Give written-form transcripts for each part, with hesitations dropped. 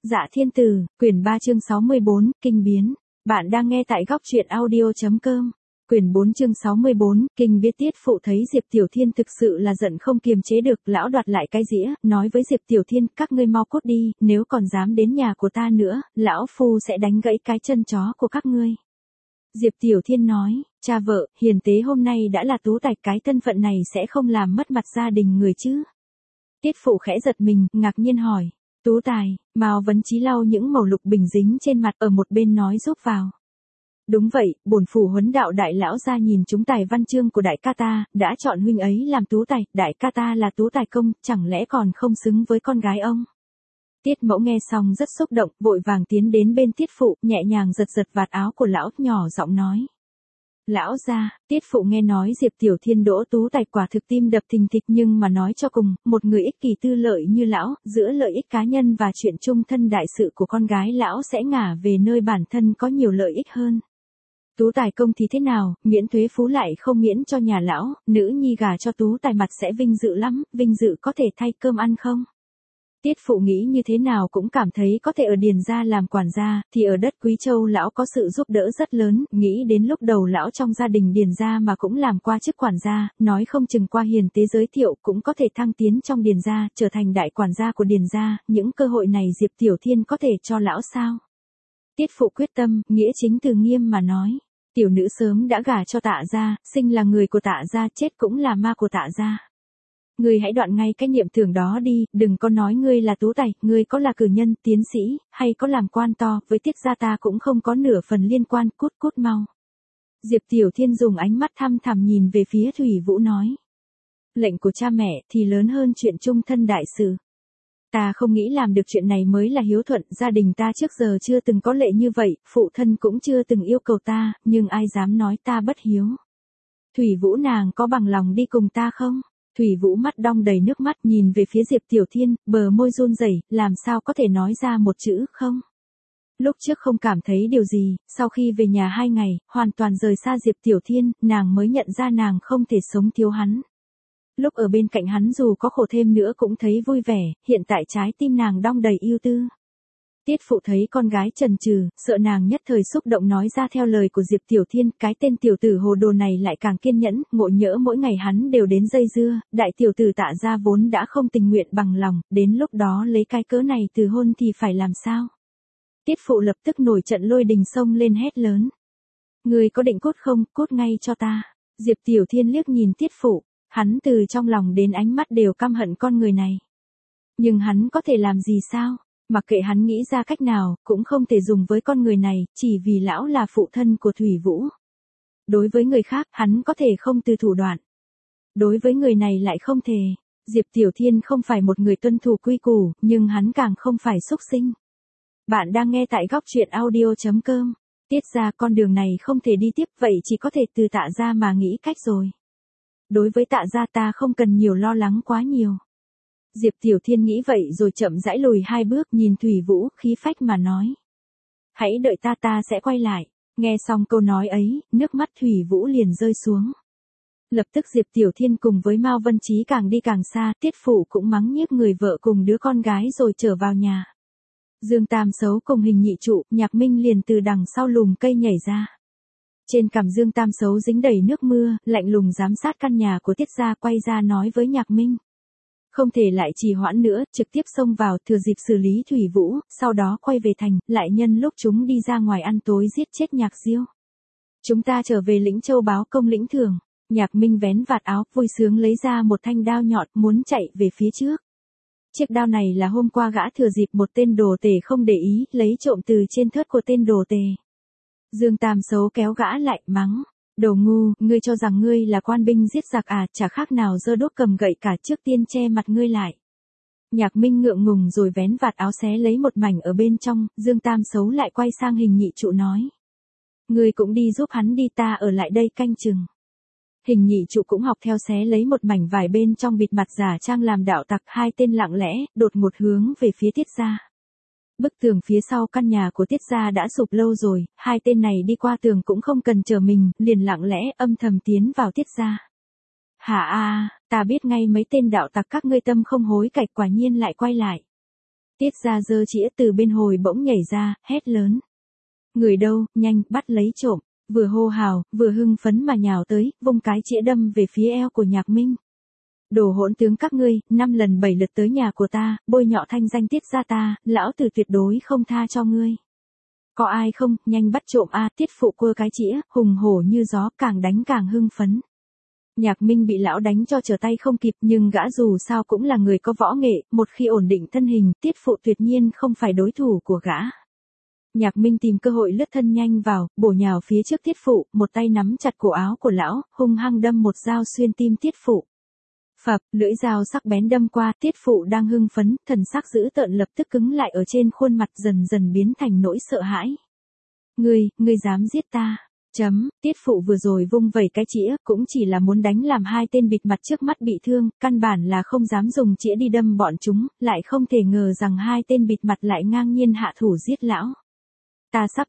Dạ Thiên Tử, quyển 3 chương 64, Kinh biến. Bạn đang nghe tại góc truyện audio.com. Quyển 4 chương 64, Kinh biến. Tiết Phụ thấy Diệp Tiểu Thiên thực sự là giận không kiềm chế được, lão đoạt lại cái dĩa, nói với Diệp Tiểu Thiên, các ngươi mau cút đi, nếu còn dám đến nhà của ta nữa, lão phu sẽ đánh gãy cái chân chó của các ngươi. Diệp Tiểu Thiên nói, cha vợ, hiền tế hôm nay đã là tú tài, cái thân phận này sẽ không làm mất mặt gia đình người chứ. Tiết Phụ khẽ giật mình, ngạc nhiên hỏi. Tú tài, Mao Vấn Chí lau những màu lục bình dính trên mặt ở một bên nói giúp vào. Đúng vậy, bổn phủ Huấn Đạo đại lão gia nhìn chúng tài văn chương của đại ca ta, đã chọn huynh ấy làm tú tài, đại ca ta là tú tài công, chẳng lẽ còn không xứng với con gái ông. Tiết Mẫu nghe xong rất xúc động, vội vàng tiến đến bên Tiết Phụ, nhẹ nhàng giật giật vạt áo của lão, nhỏ giọng nói. Lão gia, Tiết Phụ nghe nói Diệp Tiểu Thiên đỗ tú tài quả thực tim đập thình thịch, nhưng mà nói cho cùng, một người ích kỷ tư lợi như lão, giữa lợi ích cá nhân và chuyện chung thân đại sự của con gái lão sẽ ngả về nơi bản thân có nhiều lợi ích hơn. Tú tài công thì thế nào, miễn thuế phú lại không miễn cho nhà lão, nữ nhi gả cho tú tài mặt sẽ vinh dự lắm, vinh dự có thể thay cơm ăn không? Tiết Phụ nghĩ như thế nào cũng cảm thấy có thể ở Điền gia làm quản gia, thì ở đất Quý Châu lão có sự giúp đỡ rất lớn, nghĩ đến lúc đầu lão trong gia đình Điền gia mà cũng làm qua chức quản gia, nói không chừng qua hiền tế giới thiệu cũng có thể thăng tiến trong Điền gia, trở thành đại quản gia của Điền gia, những cơ hội này Diệp Tiểu Thiên có thể cho lão sao? Tiết Phụ quyết tâm, nghĩa chính từ nghiêm mà nói, tiểu nữ sớm đã gả cho Tạ gia, sinh là người của Tạ gia, chết cũng là ma của Tạ gia. Ngươi hãy đoạn ngay cái niệm tưởng đó đi, đừng có nói ngươi là tú tài, ngươi có là cử nhân, tiến sĩ, hay có làm quan to, với Tiết gia ta cũng không có nửa phần liên quan, cút cút mau. Diệp Tiểu Thiên dùng ánh mắt thăm thẳm nhìn về phía Thủy Vũ nói. Lệnh của cha mẹ thì lớn hơn chuyện chung thân đại sự. Ta không nghĩ làm được chuyện này mới là hiếu thuận, gia đình ta trước giờ chưa từng có lệ như vậy, phụ thân cũng chưa từng yêu cầu ta, nhưng ai dám nói ta bất hiếu. Thủy Vũ nàng có bằng lòng đi cùng ta không? Thủy Vũ mắt đong đầy nước mắt nhìn về phía Diệp Tiểu Thiên, bờ môi run rẩy, làm sao có thể nói ra một chữ không. Lúc trước không cảm thấy điều gì, sau khi về nhà 2 ngày, hoàn toàn rời xa Diệp Tiểu Thiên, nàng mới nhận ra nàng không thể sống thiếu hắn. Lúc ở bên cạnh hắn dù có khổ thêm nữa cũng thấy vui vẻ, hiện tại trái tim nàng đong đầy ưu tư. Tiết Phụ thấy con gái chần chừ, sợ nàng nhất thời xúc động nói ra theo lời của Diệp Tiểu Thiên, cái tên tiểu tử hồ đồ này lại càng kiên nhẫn, ngộ nhỡ mỗi ngày hắn đều đến dây dưa, đại tiểu tử Tạ gia vốn đã không tình nguyện bằng lòng, đến lúc đó lấy cái cớ này từ hôn thì phải làm sao? Tiết Phụ lập tức nổi trận lôi đình xông lên hét lớn. Ngươi có định cút không, cút ngay cho ta. Diệp Tiểu Thiên liếc nhìn Tiết Phụ, hắn từ trong lòng đến ánh mắt đều căm hận con người này. Nhưng hắn có thể làm gì sao? Mặc kệ hắn nghĩ ra cách nào, cũng không thể dùng với con người này, chỉ vì lão là phụ thân của Thủy Vũ. Đối với người khác, hắn có thể không từ thủ đoạn. Đối với người này lại không thể. Diệp Tiểu Thiên không phải một người tuân thủ quy củ, nhưng hắn càng không phải súc sinh. Bạn đang nghe tại góc truyện audio.com. Tiết ra con đường này không thể đi tiếp, vậy chỉ có thể từ Tạ gia mà nghĩ cách rồi. Đối với Tạ gia ta không cần nhiều lo lắng quá nhiều. Diệp Tiểu Thiên nghĩ vậy rồi chậm rãi lùi 2 bước nhìn Thủy Vũ, khí phách mà nói. Hãy đợi ta sẽ quay lại. Nghe xong câu nói ấy, nước mắt Thủy Vũ liền rơi xuống. Lập tức Diệp Tiểu Thiên cùng với Mao Vân Chí càng đi càng xa, Tiết Phụ cũng mắng nhiếc người vợ cùng đứa con gái rồi trở vào nhà. Dương Tam Sấu cùng Hình Nhị Trụ, Nhạc Minh liền từ đằng sau lùm cây nhảy ra. Trên cằm Dương Tam Sấu dính đầy nước mưa, lạnh lùng giám sát căn nhà của Tiết gia, quay ra nói với Nhạc Minh. Không thể lại trì hoãn nữa, trực tiếp xông vào, thừa dịp xử lý Thủy Vũ, sau đó quay về thành, lại nhân lúc chúng đi ra ngoài ăn tối giết chết Nhạc Diêu. Chúng ta trở về Lĩnh Châu báo công lĩnh thưởng. Nhạc Minh vén vạt áo, vui sướng lấy ra một thanh đao nhọn, muốn chạy về phía trước. Chiếc đao này là hôm qua gã thừa dịp một tên đồ tể không để ý, lấy trộm từ trên thớt của tên đồ tể. Dương Tam Sấu kéo gã lại, mắng. Đồ ngu, ngươi cho rằng ngươi là quan binh giết giặc à, chả khác nào giơ đốt cầm gậy cả, trước tiên che mặt ngươi lại. Nhạc Minh ngượng ngùng rồi vén vạt áo xé lấy một mảnh ở bên trong, Dương Tam Sấu lại quay sang Hình Nhị Trụ nói. Ngươi cũng đi giúp hắn đi, ta ở lại đây canh chừng. Hình Nhị Trụ cũng học theo xé lấy một mảnh vải bên trong bịt mặt giả trang làm đạo tặc, 2 tên lặng lẽ, đột ngột hướng về phía Tiết gia. Bức tường phía sau căn nhà của Tiết gia đã sụp lâu rồi, 2 tên này đi qua tường cũng không cần chờ mình, liền lặng lẽ âm thầm tiến vào Tiết gia. Hả a, ta biết ngay mấy tên đạo tặc các ngươi tâm không hối cải, quả nhiên lại quay lại. Tiết Gia giơ chĩa từ bên hồi bỗng nhảy ra, hét lớn. Người đâu, nhanh, bắt lấy trộm, vừa hô hào, vừa hưng phấn mà nhào tới, vung cái chĩa đâm về phía eo của Nhạc Minh. Đồ hỗn tướng các ngươi, 5 lần 7 lượt tới nhà của ta, bôi nhọ thanh danh Tiết gia ta, lão tử tuyệt đối không tha cho ngươi. Có ai không, nhanh bắt trộm a, Tiết phụ quơ cái chĩa, hùng hổ như gió, càng đánh càng hưng phấn. Nhạc Minh bị lão đánh cho trở tay không kịp, nhưng gã dù sao cũng là người có võ nghệ, một khi ổn định thân hình, Tiết phụ tuyệt nhiên không phải đối thủ của gã. Nhạc Minh tìm cơ hội lướt thân nhanh vào, bổ nhào phía trước Tiết phụ, một tay nắm chặt cổ áo của lão, hung hăng đâm một dao xuyên tim Tiết phụ. Phập, lưỡi dao sắc bén đâm qua, Tiết phụ đang hưng phấn, thần sắc dữ tợn lập tức cứng lại ở trên khuôn mặt, dần dần biến thành nỗi sợ hãi. Ngươi dám giết ta? Tiết phụ vừa rồi vung vẩy cái chĩa, cũng chỉ là muốn đánh làm hai tên bịt mặt trước mắt bị thương, căn bản là không dám dùng chĩa đi đâm bọn chúng, lại không thể ngờ rằng hai tên bịt mặt lại ngang nhiên hạ thủ giết lão. Ta sắp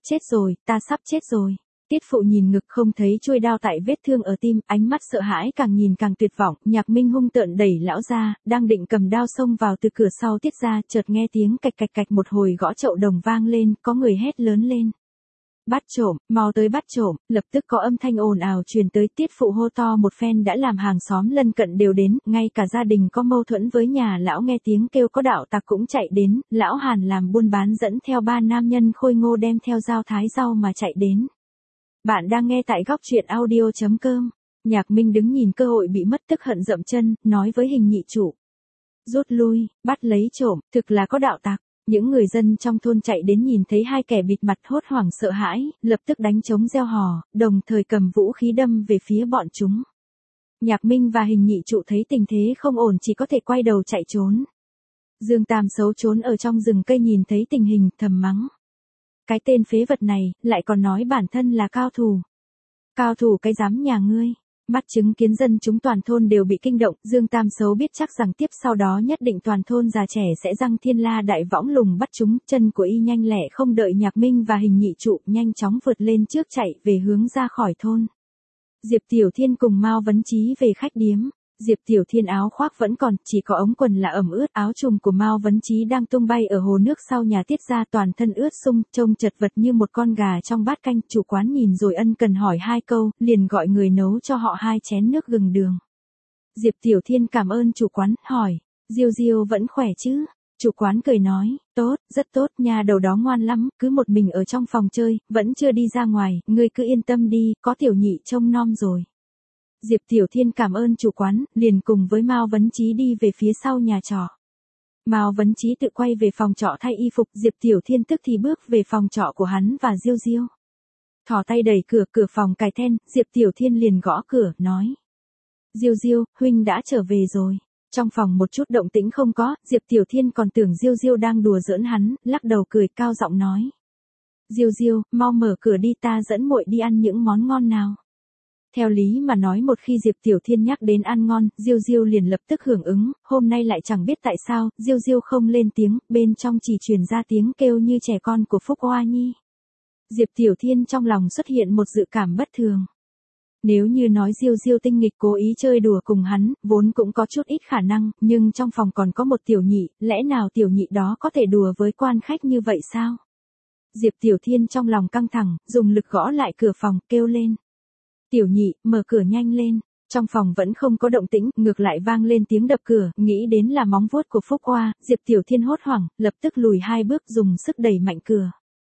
chết rồi. Tiết phụ nhìn ngực không thấy chuôi đao tại vết thương ở tim, ánh mắt sợ hãi càng nhìn càng tuyệt vọng, Nhạc Minh hung tợn đẩy lão ra, đang định cầm đao xông vào từ cửa sau Tiết ra, chợt nghe tiếng cạch cạch cạch một hồi gõ chậu đồng vang lên, có người hét lớn lên. Bắt trộm, mau tới bắt trộm, lập tức có âm thanh ồn ào truyền tới, Tiết phụ hô to một phen đã làm hàng xóm lân cận đều đến, ngay cả gia đình có mâu thuẫn với nhà lão nghe tiếng kêu có đạo tặc cũng chạy đến, lão Hàn làm buôn bán dẫn theo 3 nam nhân khôi ngô đem theo dao thái rau mà chạy đến. Bạn đang nghe tại góc truyện audio.com. Nhạc Minh đứng nhìn cơ hội bị mất tức hận dậm chân, nói với Hình nhị chủ. Rút lui, bắt lấy trộm, thực là có đạo tặc. Những người dân trong thôn chạy đến nhìn thấy hai kẻ bịt mặt hốt hoảng sợ hãi, lập tức đánh trống reo hò, đồng thời cầm vũ khí đâm về phía bọn chúng. Nhạc Minh và Hình nhị trụ thấy tình thế không ổn chỉ có thể quay đầu chạy trốn. Dương Tam xấu trốn ở trong rừng cây nhìn thấy tình hình thầm mắng. Cái tên phế vật này, lại còn nói bản thân là cao thủ. Cao thủ cái dám nhà ngươi. Mắt chứng kiến dân chúng toàn thôn đều bị kinh động, Dương Tam xấu biết chắc rằng tiếp sau đó nhất định toàn thôn già trẻ sẽ răng thiên la đại võng lùng bắt chúng, chân của y nhanh lẹ không đợi Nhạc Minh và Hình nhị trụ, nhanh chóng vượt lên trước chạy về hướng ra khỏi thôn. Diệp Tiểu Thiên cùng Mao Vấn Chí về khách điếm. Diệp Tiểu Thiên áo khoác vẫn còn, chỉ có ống quần là ẩm ướt, áo trùm của Mao Vấn Chí đang tung bay ở hồ nước sau nhà Tiết ra, toàn thân ướt sũng, trông chật vật như một con gà trong bát canh. Chủ quán nhìn rồi ân cần hỏi 2 câu, liền gọi người nấu cho họ 2 chén nước gừng đường. Diệp Tiểu Thiên cảm ơn chủ quán, hỏi, Diêu Diêu vẫn khỏe chứ? Chủ quán cười nói, tốt, rất tốt, nhà đầu đó ngoan lắm, cứ một mình ở trong phòng chơi, vẫn chưa đi ra ngoài, ngươi cứ yên tâm đi, có Tiểu nhị trông nom rồi. Diệp Tiểu Thiên cảm ơn chủ quán, liền cùng với Mao Vấn Chí đi về phía sau nhà trọ. Mao Vấn Chí tự quay về phòng trọ thay y phục, Diệp Tiểu Thiên tức thì bước về phòng trọ của hắn và Diêu Diêu. Thò tay đẩy cửa phòng cài then, Diệp Tiểu Thiên liền gõ cửa, nói. Diêu Diêu, huynh đã trở về rồi. Trong phòng một chút động tĩnh không có, Diệp Tiểu Thiên còn tưởng Diêu Diêu đang đùa giỡn hắn, lắc đầu cười cao giọng nói. Diêu Diêu, mau mở cửa đi, ta dẫn muội đi ăn những món ngon nào. Theo lý mà nói một khi Diệp Tiểu Thiên nhắc đến ăn ngon, Diêu Diêu liền lập tức hưởng ứng, hôm nay lại chẳng biết tại sao, Diêu Diêu không lên tiếng, bên trong chỉ truyền ra tiếng kêu như trẻ con của Phúc Hoa Nhi. Diệp Tiểu Thiên trong lòng xuất hiện một dự cảm bất thường. Nếu như nói Diêu Diêu tinh nghịch cố ý chơi đùa cùng hắn, vốn cũng có chút ít khả năng, nhưng trong phòng còn có một tiểu nhị, lẽ nào tiểu nhị đó có thể đùa với quan khách như vậy sao? Diệp Tiểu Thiên trong lòng căng thẳng, dùng lực gõ lại cửa phòng, kêu lên. Tiểu nhị, mở cửa nhanh lên. Trong phòng vẫn không có động tĩnh, ngược lại vang lên tiếng đập cửa, nghĩ đến là móng vuốt của Phúc Hoa, Diệp Tiểu Thiên hốt hoảng, lập tức lùi 2 bước dùng sức đẩy mạnh cửa.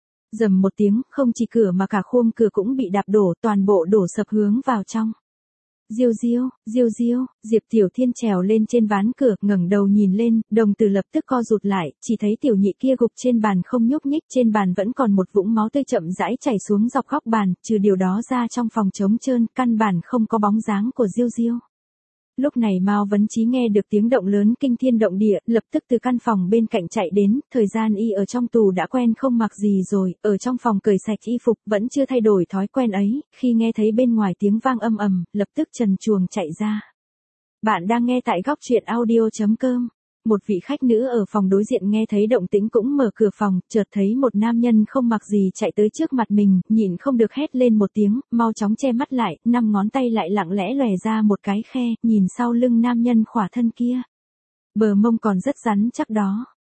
Rầm một tiếng, không chỉ cửa mà cả khung cửa cũng bị đạp đổ, toàn bộ đổ sập hướng vào trong. Diêu Diêu, Diệp Tiểu Thiên trèo lên trên ván cửa, ngẩng đầu nhìn lên, đồng tử lập tức co rụt lại, chỉ thấy tiểu nhị kia gục trên bàn không nhúc nhích, trên bàn vẫn còn một vũng máu tươi chậm rãi chảy xuống dọc góc bàn, trừ điều đó ra trong phòng trống trơn, căn bản không có bóng dáng của Diêu Diêu. Lúc này Mao Vấn Chí nghe được tiếng động lớn kinh thiên động địa, lập tức từ căn phòng bên cạnh chạy đến, thời gian y ở trong tù đã quen không mặc gì rồi, ở trong phòng cởi sạch y phục, vẫn chưa thay đổi thói quen ấy, khi nghe thấy bên ngoài tiếng vang âm ầm, lập tức trần truồng chạy ra. Bạn đang nghe tại góc truyện audio.com. Một vị khách nữ ở phòng đối diện nghe thấy động tĩnh cũng mở cửa phòng, chợt thấy một nam nhân không mặc gì chạy tới trước mặt mình, nhịn không được hét lên một tiếng, mau chóng che mắt lại, 5 ngón tay lại lặng lẽ lòe ra một cái khe, nhìn sau lưng nam nhân khỏa thân kia. Bờ mông còn rất rắn chắc đó.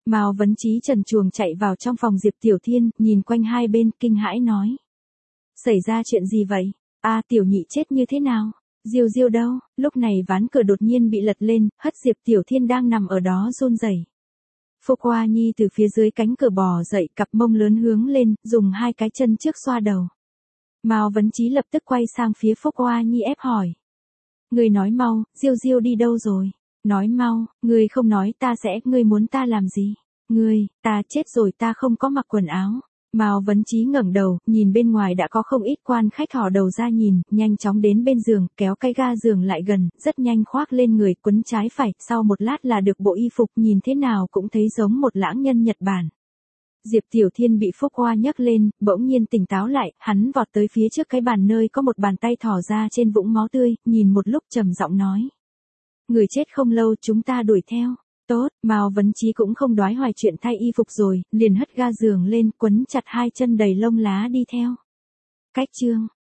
Mao Vấn Chí trần truồng chạy vào trong phòng Diệp Tiểu Thiên, nhìn quanh hai bên, kinh hãi nói. Xảy ra chuyện gì vậy? Tiểu nhị chết như thế nào? Diêu Diêu đâu? Lúc này ván cửa đột nhiên bị lật lên, hất Diệp Tiểu Thiên đang nằm ở đó run rẩy. Phúc Hoa Nhi từ phía dưới cánh cửa bò dậy, cặp mông lớn hướng lên, dùng hai cái chân trước xoa đầu. Mao Vấn Chí lập tức quay sang phía Phúc Hoa Nhi ép hỏi. Người nói mau, Diêu Diêu đi đâu rồi? Nói mau, người không nói ta sẽ, ngươi muốn ta làm gì? Ta chết rồi, ta không có mặc quần áo. Mao Vấn Chí ngẩng đầu, nhìn bên ngoài đã có không ít quan khách hò đầu ra nhìn, nhanh chóng đến bên giường, kéo cái ga giường lại gần, rất nhanh khoác lên người, quấn trái phải, sau một lát là được bộ y phục, nhìn thế nào cũng thấy giống một lãng nhân Nhật Bản. Diệp Tiểu Thiên bị Phúc Hoa nhấc lên, bỗng nhiên tỉnh táo lại, hắn vọt tới phía trước cái bàn nơi có một bàn tay thò ra trên vũng máu tươi, nhìn một lúc trầm giọng nói. Người chết không lâu, chúng ta đuổi theo. Tốt, Mao Vấn Chí cũng không đoái hoài chuyện thay y phục rồi, liền hất ga giường lên, quấn chặt hai chân đầy lông lá đi theo. Cách chương